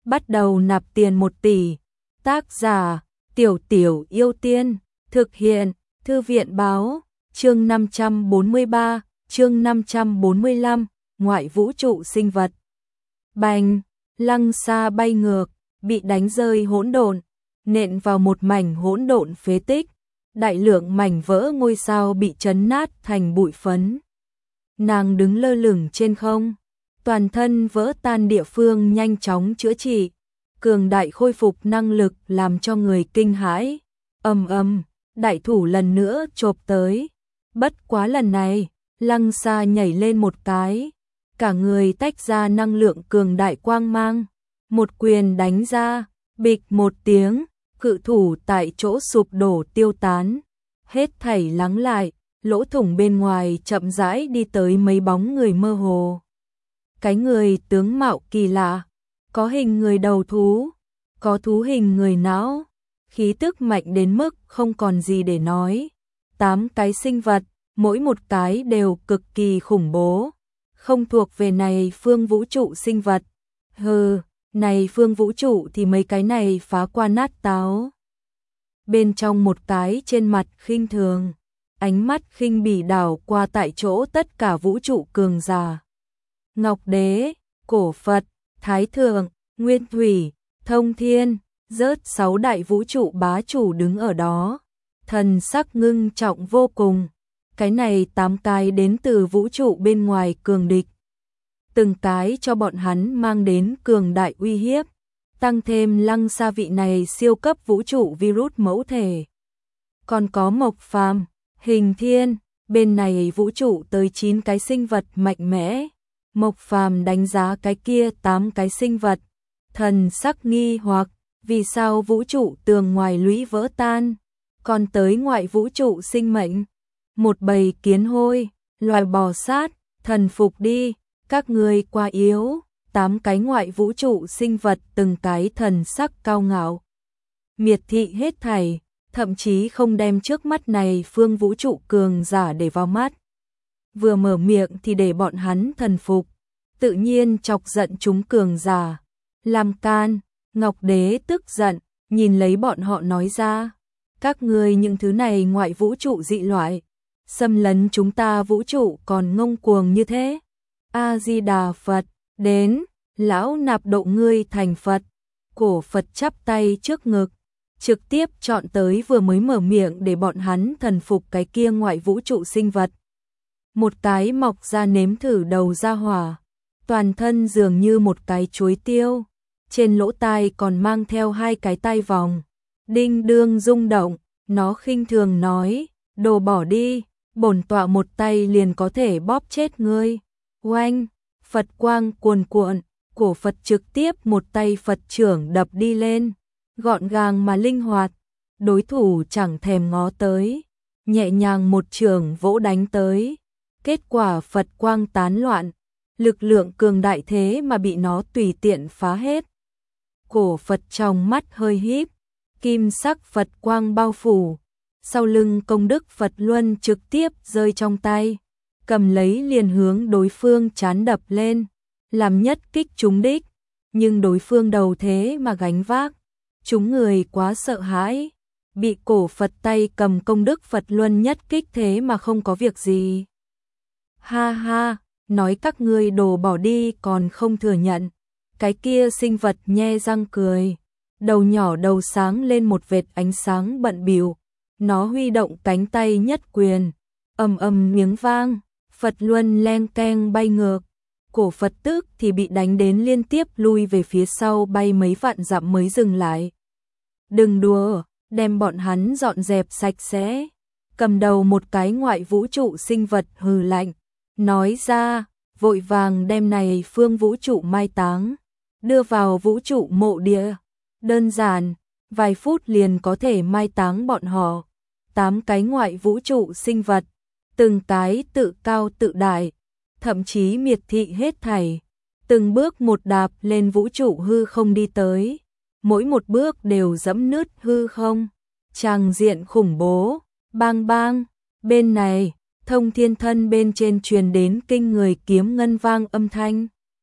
bắt đầu nạp tiền 1 tỷ. Tác giả, Tiểu Tiểu Yêu Tiên, thực hiện, Thư viện báo, chương 543, chương 545, ngoại vũ trụ sinh vật. Bành, lăng xa bay ngược, bị đánh rơi hỗn độn, nện vào một mảnh hỗn độn phế tích, đại lượng mảnh vỡ ngôi sao bị chấn nát thành bụi phấn. Nàng đứng lơ lửng trên không, toàn thân vỡ tan địa phương nhanh chóng chữa trị, cường đại khôi phục năng lực làm cho người kinh hãi. Ầm ầm, đại thủ lần nữa chộp tới. Bất quá lần này, lăng xa nhảy lên một cái, cả người tách ra năng lượng cường đại quang mang, một quyền đánh ra, bịch một tiếng, cự thủ tại chỗ sụp đổ tiêu tán, hết thảy lắng lại, lỗ thủng bên ngoài chậm rãi đi tới mấy bóng người mơ hồ. Cái người tướng mạo kỳ lạ, có hình người đầu thú, có thú hình người não, khí tức mạnh đến mức không còn gì để nói. 8 cái sinh vật, mỗi một cái đều cực kỳ khủng bố, không thuộc về này phương vũ trụ sinh vật. Hừ, này phương vũ trụ thì mấy cái này phá qua nát táo. Bên trong một cái trên mặt khinh thường, ánh mắt khinh bỉ đảo qua tại chỗ tất cả vũ trụ cường giả. Ngọc Đế, Cổ Phật, Thái Thượng, Nguyên Thủy, Thông Thiên, rớt 6 đại vũ trụ bá chủ đứng ở đó, thần sắc ngưng trọng vô cùng. Cái này 8 cái đến từ vũ trụ bên ngoài cường địch, từng cái cho bọn hắn mang đến cường đại uy hiếp, tăng thêm lăng xa vị này siêu cấp vũ trụ virus mẫu thể. Còn có Mộc Phàm, Hình Thiên, bên này vũ trụ tới 9 cái sinh vật mạnh mẽ. Mộc Phàm đánh giá cái kia 8 cái sinh vật, thần sắc nghi hoặc, vì sao vũ trụ tường ngoài lũy vỡ tan, còn tới ngoại vũ trụ sinh mệnh. Một bầy kiến hôi, loài bò sát, thần phục đi, các ngươi quá yếu. 8 cái ngoại vũ trụ sinh vật từng cái thần sắc cao ngạo, miệt thị hết thảy, thậm chí không đem trước mắt này phương vũ trụ cường giả để vào mắt. Vừa mở miệng thì để bọn hắn thần phục, tự nhiên chọc giận chúng cường giả. Làm can, Ngọc Đế tức giận, nhìn lấy bọn họ nói ra, các ngươi những thứ này ngoại vũ trụ dị loại, xâm lấn chúng ta vũ trụ còn ngông cuồng như thế. A-di-đà Phật, đến, lão nạp độ ngươi thành Phật. Cổ Phật chắp tay trước ngực, trực tiếp chọn tới vừa mới mở miệng để bọn hắn thần phục cái kia ngoại vũ trụ sinh vật. Một cái mọc ra nếm thử đầu ra hỏa, toàn thân dường như một cái chuối tiêu, trên lỗ tai còn mang theo 2 cái tai vòng, đinh đương rung động. Nó khinh thường nói, đồ bỏ đi, bổn tọa một tay liền có thể bóp chết ngươi. Oanh, Phật quang cuồn cuộn, Cổ Phật trực tiếp một tay Phật trưởng đập đi lên, gọn gàng mà linh hoạt, đối thủ chẳng thèm ngó tới, nhẹ nhàng một chưởng vỗ đánh tới, kết quả Phật quang tán loạn, lực lượng cường đại thế mà bị nó tùy tiện phá hết. Cổ Phật trong mắt hơi híp, kim sắc Phật quang bao phủ, sau lưng công đức Phật luân trực tiếp rơi trong tay, cầm lấy liền hướng đối phương chán đập lên, làm nhất kích trúng đích, nhưng đối phương đầu thế mà gánh vác, chúng người quá sợ hãi, bị Cổ Phật tay cầm công đức Phật luân nhất kích thế mà không có việc gì. Ha ha, nói các ngươi đồ bỏ đi còn không thừa nhận. Cái kia sinh vật nhe răng cười, đầu nhỏ đầu sáng lên một vệt ánh sáng bận bịu, nó huy động cánh tay nhất quyền, ầm ầm miếng vang, Phật luân leng keng bay ngược. Cổ Phật tức thì bị đánh đến liên tiếp lui về phía sau bay mấy vạn dặm mới dừng lại. Đừng đùa, đem bọn hắn dọn dẹp sạch sẽ. Cầm đầu một cái ngoại vũ trụ sinh vật hừ lạnh, nói ra, vội vàng đem này phương vũ trụ mai táng, đưa vào vũ trụ mộ địa. Đơn giản, vài phút liền có thể mai táng bọn họ. 8 cái ngoại vũ trụ sinh vật, từng cái tự cao tự đại, thậm chí miệt thị hết thảy, từng bước một đạp lên vũ trụ hư không đi tới, mỗi một bước đều dẫm nứt hư không, tràng diện khủng bố. Bang bang, bên này, Thông Thiên thân bên trên truyền đến kinh người kiếm ngân vang âm thanh.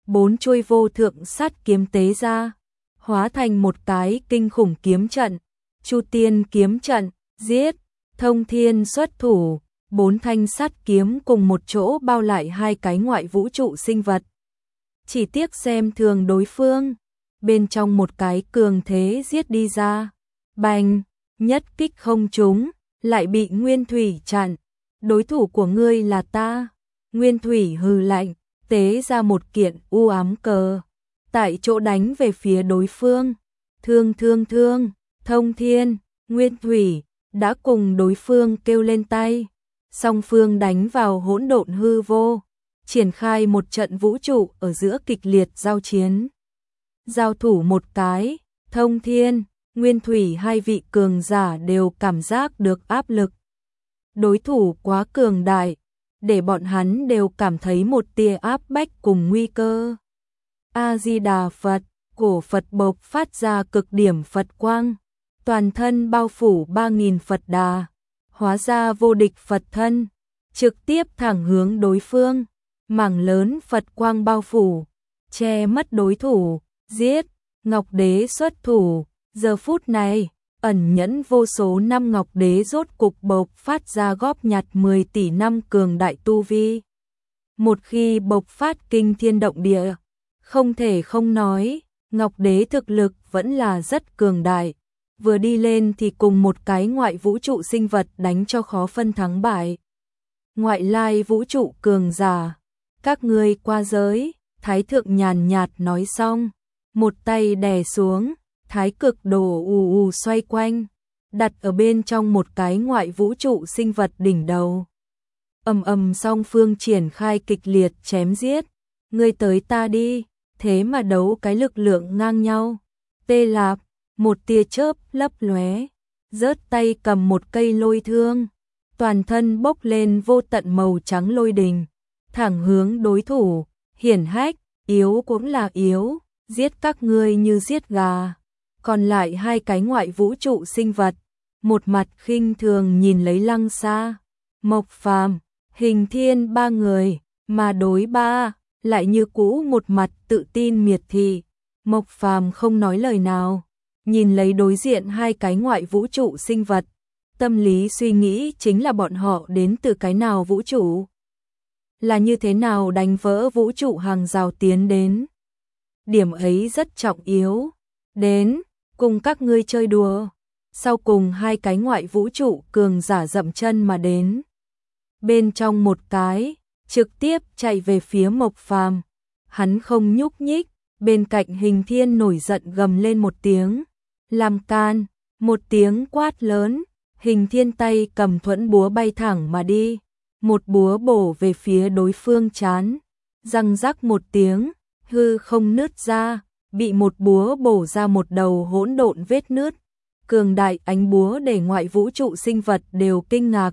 4 chuôi vô thượng sát kiếm tế ra, hóa thành một cái kinh khủng kiếm trận, Chu Tiên kiếm trận, giết, Thông Thiên xuất thủ, 4 thanh sắt kiếm cùng một chỗ bao lại hai cái ngoại vũ trụ sinh vật. Chỉ tiếc xem thường đối phương, bên trong một cái cường thế giết đi ra, bành, nhất kích không trúng, lại bị Nguyên Thủy chặn. Đối thủ của ngươi là ta. Nguyên Thủy hừ lạnh, tế ra một kiện u ám cờ, tại chỗ đánh về phía đối phương. Thương, Thông Thiên, Nguyên Thủy đã cùng đối phương kêu lên tay, song phương đánh vào hỗn độn hư vô, triển khai một trận vũ trụ ở giữa kịch liệt giao chiến. Giao thủ một cái, Thông Thiên, Nguyên Thủy hai vị cường giả đều cảm giác được áp lực. Đối thủ quá cường đại, để bọn hắn đều cảm thấy một tia áp bách cùng nguy cơ. A-di-đà Phật, cổ Phật bộc phát ra cực điểm Phật quang, toàn thân bao phủ 3000 Phật đà, hóa ra vô địch Phật thân, trực tiếp thẳng hướng đối phương, mảng lớn Phật quang bao phủ, che mất đối thủ, giết, Ngọc Đế xuất thủ, giờ phút này, ẩn nhẫn vô số năm Ngọc Đế rốt cục bộc phát ra góp nhặt 10 tỷ năm cường đại tu vi. Một khi bộc phát kinh thiên động địa, không thể không nói, Ngọc Đế thực lực vẫn là rất cường đại, vừa đi lên thì cùng một cái ngoại vũ trụ sinh vật đánh cho khó phân thắng bại. Ngoại lai vũ trụ cường giả, các ngươi qua giới, Thái thượng nhàn nhạt nói xong, một tay đè xuống, Thái cực đồ ù xoay quanh, đặt ở bên trong một cái ngoại vũ trụ sinh vật đỉnh đầu. Ầm song phương triển khai kịch liệt chém giết, ngươi tới ta đi, thế mà đấu cái lực lượng ngang nhau. Tê Lạp, một tia chớp lấp lóe, rớt tay cầm một cây lôi thương, toàn thân bốc lên vô tận màu trắng lôi đình, thẳng hướng đối thủ, hiển hách, yếu cũng là yếu, giết các ngươi như giết gà. Còn lại hai cái ngoại vũ trụ sinh vật, một mặt khinh thường nhìn lấy Lăng Sa, Mộc Phàm, Hình Thiên ba người, mà đối ba, lại như cũ một mặt tự tin miệt thị. Mộc Phàm không nói lời nào, nhìn lấy đối diện hai cái ngoại vũ trụ sinh vật, tâm lý suy nghĩ chính là bọn họ đến từ cái nào vũ trụ, là như thế nào đánh vỡ vũ trụ hàng rào tiến đến. Điểm ấy rất trọng yếu, đến cùng các ngươi chơi đùa. Sau cùng hai cái ngoại vũ trụ cường giả dậm chân mà đến. Bên trong một cái, trực tiếp chạy về phía Mộc Phàm. Hắn không nhúc nhích, bên cạnh Hình Thiên nổi giận gầm lên một tiếng. Làm can, một tiếng quát lớn, Hình Thiên tay cầm thuẫn búa bay thẳng mà đi. Một búa bổ về phía đối phương trán. Răng rắc một tiếng, hư không nứt ra, bị một búa bổ ra một đầu hỗn độn vết nứt. Cường đại ánh búa để ngoại vũ trụ sinh vật đều kinh ngạc.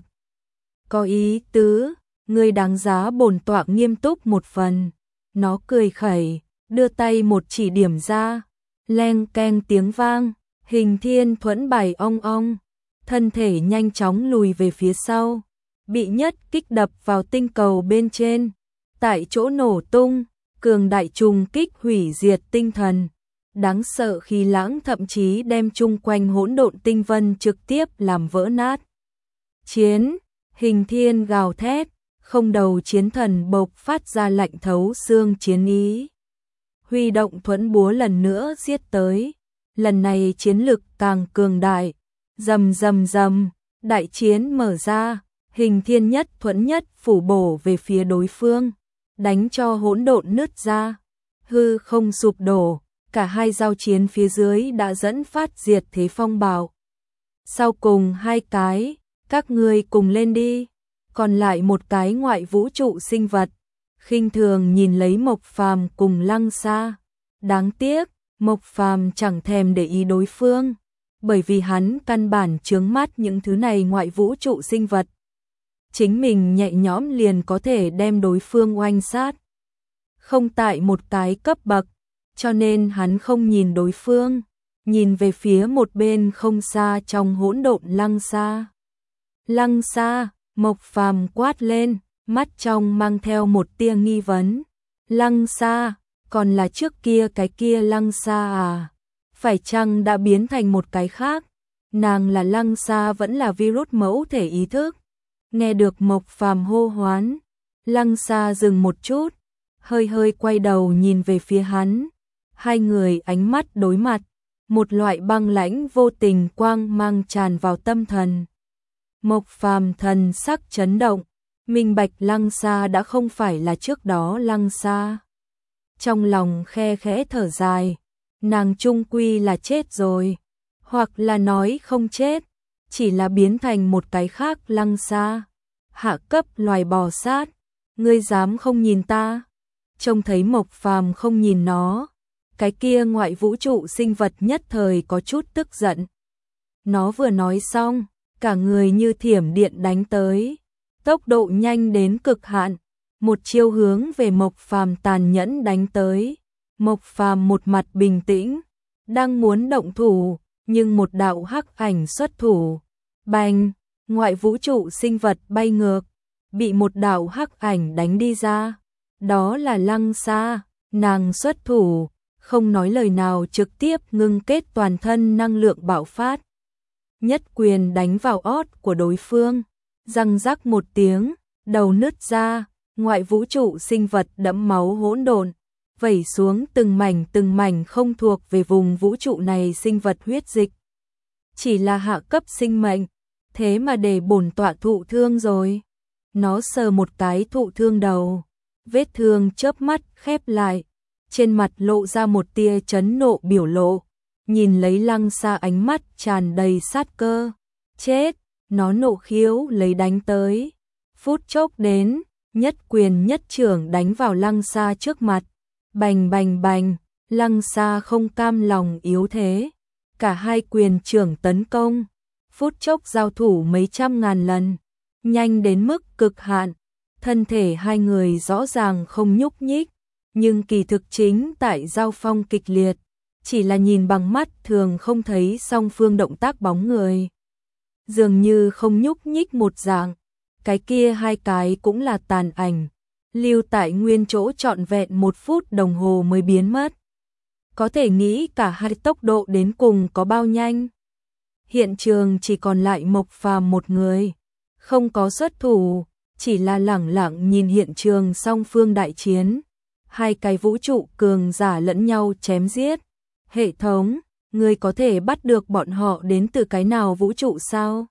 Có ý tứ, ngươi đáng giá bổn tọa nghiêm túc một phần. Nó cười khẩy, đưa tay một chỉ điểm ra, leng keng tiếng vang, Hình Thiên thuẫn bài ong ong, thân thể nhanh chóng lùi về phía sau, bị nhất kích đập vào tinh cầu bên trên, tại chỗ nổ tung, cường đại trùng kích hủy diệt tinh thần. Đáng sợ khí lãng thậm chí đem chung quanh hỗn độn tinh vân trực tiếp làm vỡ nát. Chiến, Hình Thiên gào thét, không đầu chiến thần bộc phát ra lạnh thấu xương chiến ý. Huy động thuẫn búa lần nữa giết tới, lần này chiến lực càng cường đại, rầm rầm rầm, đại chiến mở ra, Hình Thiên nhất thuẫn nhất phủ bổ về phía đối phương, đánh cho hỗn độn nứt ra, hư không sụp đổ. Cả hai giao chiến phía dưới đã dẫn phát diệt thế phong bạo. Sau cùng hai cái, các ngươi cùng lên đi. Còn lại một cái ngoại vũ trụ sinh vật, khinh thường nhìn lấy Mộc Phàm cùng Lăng Sa. Đáng tiếc, Mộc Phàm chẳng thèm để ý đối phương, bởi vì hắn căn bản chướng mắt những thứ này ngoại vũ trụ sinh vật. Chính mình nhẹ nhõm liền có thể đem đối phương oanh sát. Không tại một cái cấp bậc, cho nên hắn không nhìn đối phương, nhìn về phía một bên không xa trong hỗn độn Lăng Sa. Lăng Sa, Mộc Phàm quát lên, mắt trong mang theo một tia nghi vấn. Lăng Sa, còn là trước kia cái kia Lăng Sa à? Phải chăng đã biến thành một cái khác? Nàng là Lăng Sa vẫn là virus mẫu thể ý thức? Nghe được Mộc Phàm hô hoán, Lăng Sa dừng một chút, hơi hơi quay đầu nhìn về phía hắn. Hai người ánh mắt đối mặt, một loại băng lãnh vô tình quang mang tràn vào tâm thần. Mộc Phàm thần sắc chấn động, minh bạch Lăng Sa đã không phải là trước đó Lăng Sa. Trong lòng khe khẽ thở dài, nàng chung quy là chết rồi, hoặc là nói không chết, chỉ là biến thành một cái khác Lăng Sa. Hạ cấp loài bò sát, ngươi dám không nhìn ta? Trông thấy Mộc Phàm không nhìn nó, cái kia ngoại vũ trụ sinh vật nhất thời có chút tức giận. Nó vừa nói xong, cả người như thiểm điện đánh tới, tốc độ nhanh đến cực hạn, một chiêu hướng về Mộc Phàm tàn nhẫn đánh tới. Mộc Phàm một mặt bình tĩnh, đang muốn động thủ, nhưng một đạo hắc ảnh xuất thủ. Bành, ngoại vũ trụ sinh vật bay ngược, bị một đạo hắc ảnh đánh đi ra. Đó là Lăng Sa, nàng xuất thủ, không nói lời nào trực tiếp ngưng kết toàn thân năng lượng bạo phát. Nhất quyền đánh vào ót của đối phương, răng rắc một tiếng, đầu nứt ra, ngoại vũ trụ sinh vật đẫm máu hỗn độn, vẩy xuống từng mảnh không thuộc về vùng vũ trụ này sinh vật huyết dịch. Chỉ là hạ cấp sinh mệnh, thế mà để bổn tọa thụ thương rồi. Nó sờ một cái thụ thương đầu, vết thương chớp mắt khép lại, trên mặt lộ ra một tia chấn nộ biểu lộ, nhìn lấy Lăng Sa ánh mắt tràn đầy sát cơ. Chết, nó nộ khiếu lấy đánh tới. Phút chốc đến, nhất quyền nhất chưởng đánh vào Lăng Sa trước mặt. Bành bành bành, Lăng Sa không cam lòng yếu thế, cả hai quyền chưởng tấn công, phút chốc giao thủ mấy trăm ngàn lần, nhanh đến mức cực hạn. Thân thể hai người rõ ràng không nhúc nhích, nhưng kỳ thực chính tại giao phong kịch liệt, chỉ là nhìn bằng mắt thường không thấy song phương động tác bóng người. Dường như không nhúc nhích một dạng, cái kia hai cái cũng là tàn ảnh, lưu tại nguyên chỗ trọn vẹn 1 phút đồng hồ mới biến mất. Có thể nghĩ cả hai tốc độ đến cùng có bao nhanh. Hiện trường chỉ còn lại Mộc Phàm một người, không có xuất thủ, chỉ là lẳng lặng nhìn hiện trường song phương đại chiến. Hai cái vũ trụ cường giả lẫn nhau chém giết. Hệ thống, ngươi có thể bắt được bọn họ đến từ cái nào vũ trụ sao?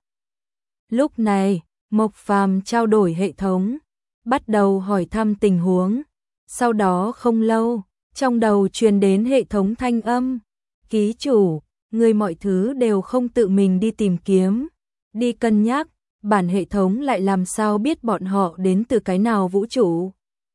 Lúc này, Mộc Phàm trao đổi hệ thống, bắt đầu hỏi thăm tình huống. Sau đó không lâu, trong đầu truyền đến hệ thống thanh âm. Ký chủ, ngươi mọi thứ đều không tự mình đi tìm kiếm, đi cân nhắc, bản hệ thống lại làm sao biết bọn họ đến từ cái nào vũ trụ?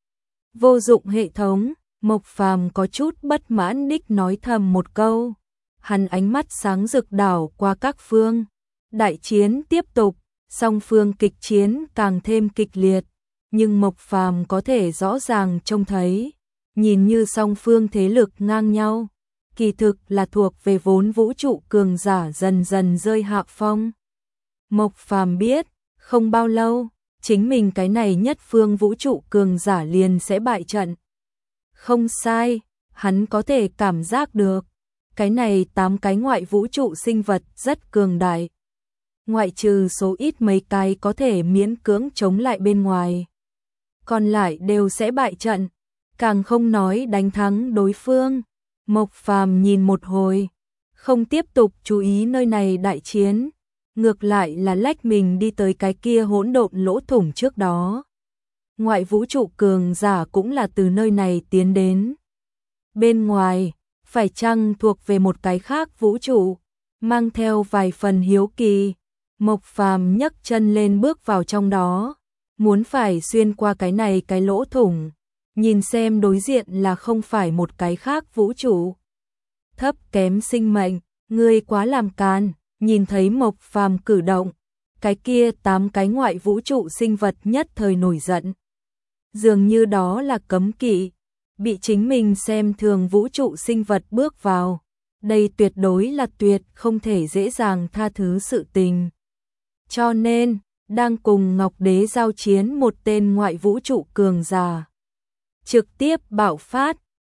Vô dụng hệ thống, Mộc Phàm có chút bất mãn đích nói thầm một câu. Hắn ánh mắt sáng rực đảo qua các phương. Đại chiến tiếp tục, song phương kịch chiến càng thêm kịch liệt, nhưng Mộc Phàm có thể rõ ràng trông thấy, nhìn như song phương thế lực ngang nhau, kỳ thực là thuộc về vốn vũ trụ cường giả dần dần rơi hạ phong. Mộc Phàm biết, không bao lâu, chính mình cái này nhất phương vũ trụ cường giả liền sẽ bại trận. Không sai, hắn có thể cảm giác được, cái này 8 cái ngoại vũ trụ sinh vật rất cường đại. Ngoại trừ số ít mấy cái có thể miễn cưỡng chống lại bên ngoài, còn lại đều sẽ bại trận, càng không nói đánh thắng đối phương. Mộc Phàm nhìn một hồi, không tiếp tục chú ý nơi này đại chiến, ngược lại là lách mình đi tới cái kia hỗn độn lỗ thủng trước đó. Ngoại vũ trụ cường giả cũng là từ nơi này tiến đến. Bên ngoài, phải chăng thuộc về một cái khác vũ trụ, mang theo vài phần hiếu kỳ, Mộc Phàm nhấc chân lên bước vào trong đó, muốn phải xuyên qua cái này cái lỗ thủng, nhìn xem đối diện là không phải một cái khác vũ trụ. Thấp kém sinh mệnh, ngươi quá làm càn. Nhìn thấy Mộc Phàm cử động, cái kia 8 cái ngoại vũ trụ sinh vật nhất thời nổi giận. Dường như đó là cấm kỵ, bị chính mình xem thường vũ trụ sinh vật bước vào. Đây tuyệt đối là tuyệt không thể dễ dàng tha thứ sự tình. Cho nên, đang cùng Ngọc Đế giao chiến một tên ngoại vũ trụ cường giả. Trực tiếp bạo phát,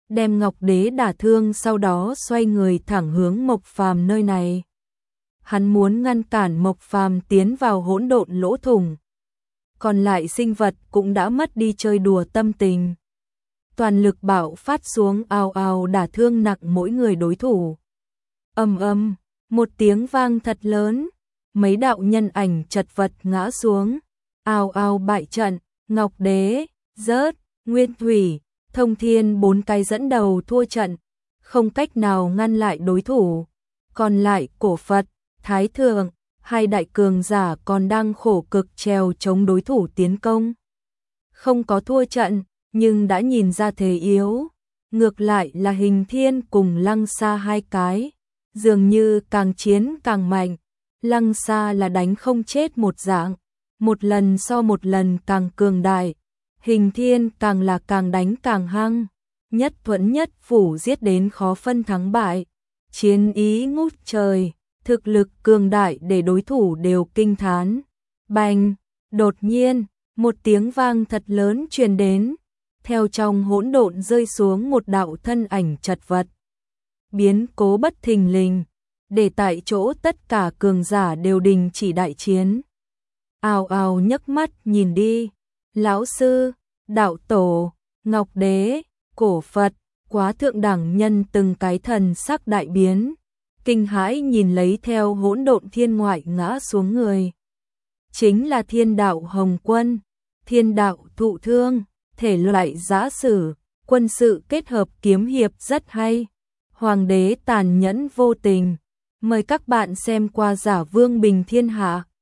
đem Ngọc Đế đả thương, sau đó xoay người thẳng hướng Mộc Phàm nơi này. Hắn muốn ngăn cản Mộc Phàm tiến vào hỗn độn lỗ thủng. Còn lại sinh vật cũng đã mất đi chơi đùa tâm tình. Toàn lực bạo phát xuống, ào ào đả thương nặng mỗi người đối thủ. Ầm ầm, một tiếng vang thật lớn, mấy đạo nhân ảnh chật vật ngã xuống, ào ào bại trận. Ngọc Đế, Rớt, Nguyên Thủy, Thông Thiên bốn cái dẫn đầu thua trận, không cách nào ngăn lại đối thủ. Còn lại Cổ Phật, Thái Thượng, hai đại cường giả còn đang khổ cực trèo chống đối thủ tiến công. Không có thua trận, nhưng đã nhìn ra thế yếu. Ngược lại là Hình Thiên cùng Lăng Sa hai cái, dường như càng chiến càng mạnh. Lăng Sa là đánh không chết một dạng, một lần so một lần càng cường đại. Hình Thiên càng là càng đánh càng hăng, nhất thuẫn nhất phủ giết đến khó phân thắng bại. Chiến ý ngút trời, thực lực cường đại để đối thủ đều kinh thán. Bành, đột nhiên, một tiếng vang thật lớn truyền đến, theo trong hỗn độn rơi xuống một đạo thân ảnh chật vật. Biến cố bất thình lình, để tại chỗ tất cả cường giả đều đình chỉ đại chiến. Ào ào nhấc mắt nhìn đi, lão sư, đạo tổ, Ngọc Đế, Cổ Phật, Quá Thượng đẳng nhân từng cái thần sắc đại biến, kinh hãi nhìn lấy theo hỗn độn thiên ngoại ngã xuống người. Chính là Thiên Đạo Hồng Quân, Thiên Đạo Thụ Thương, thể loại giã sử, quân sự kết hợp kiếm hiệp rất hay. Hoàng đế tàn nhẫn vô tình. Mời các bạn xem qua Giả Vương Bình Thiên Hạ.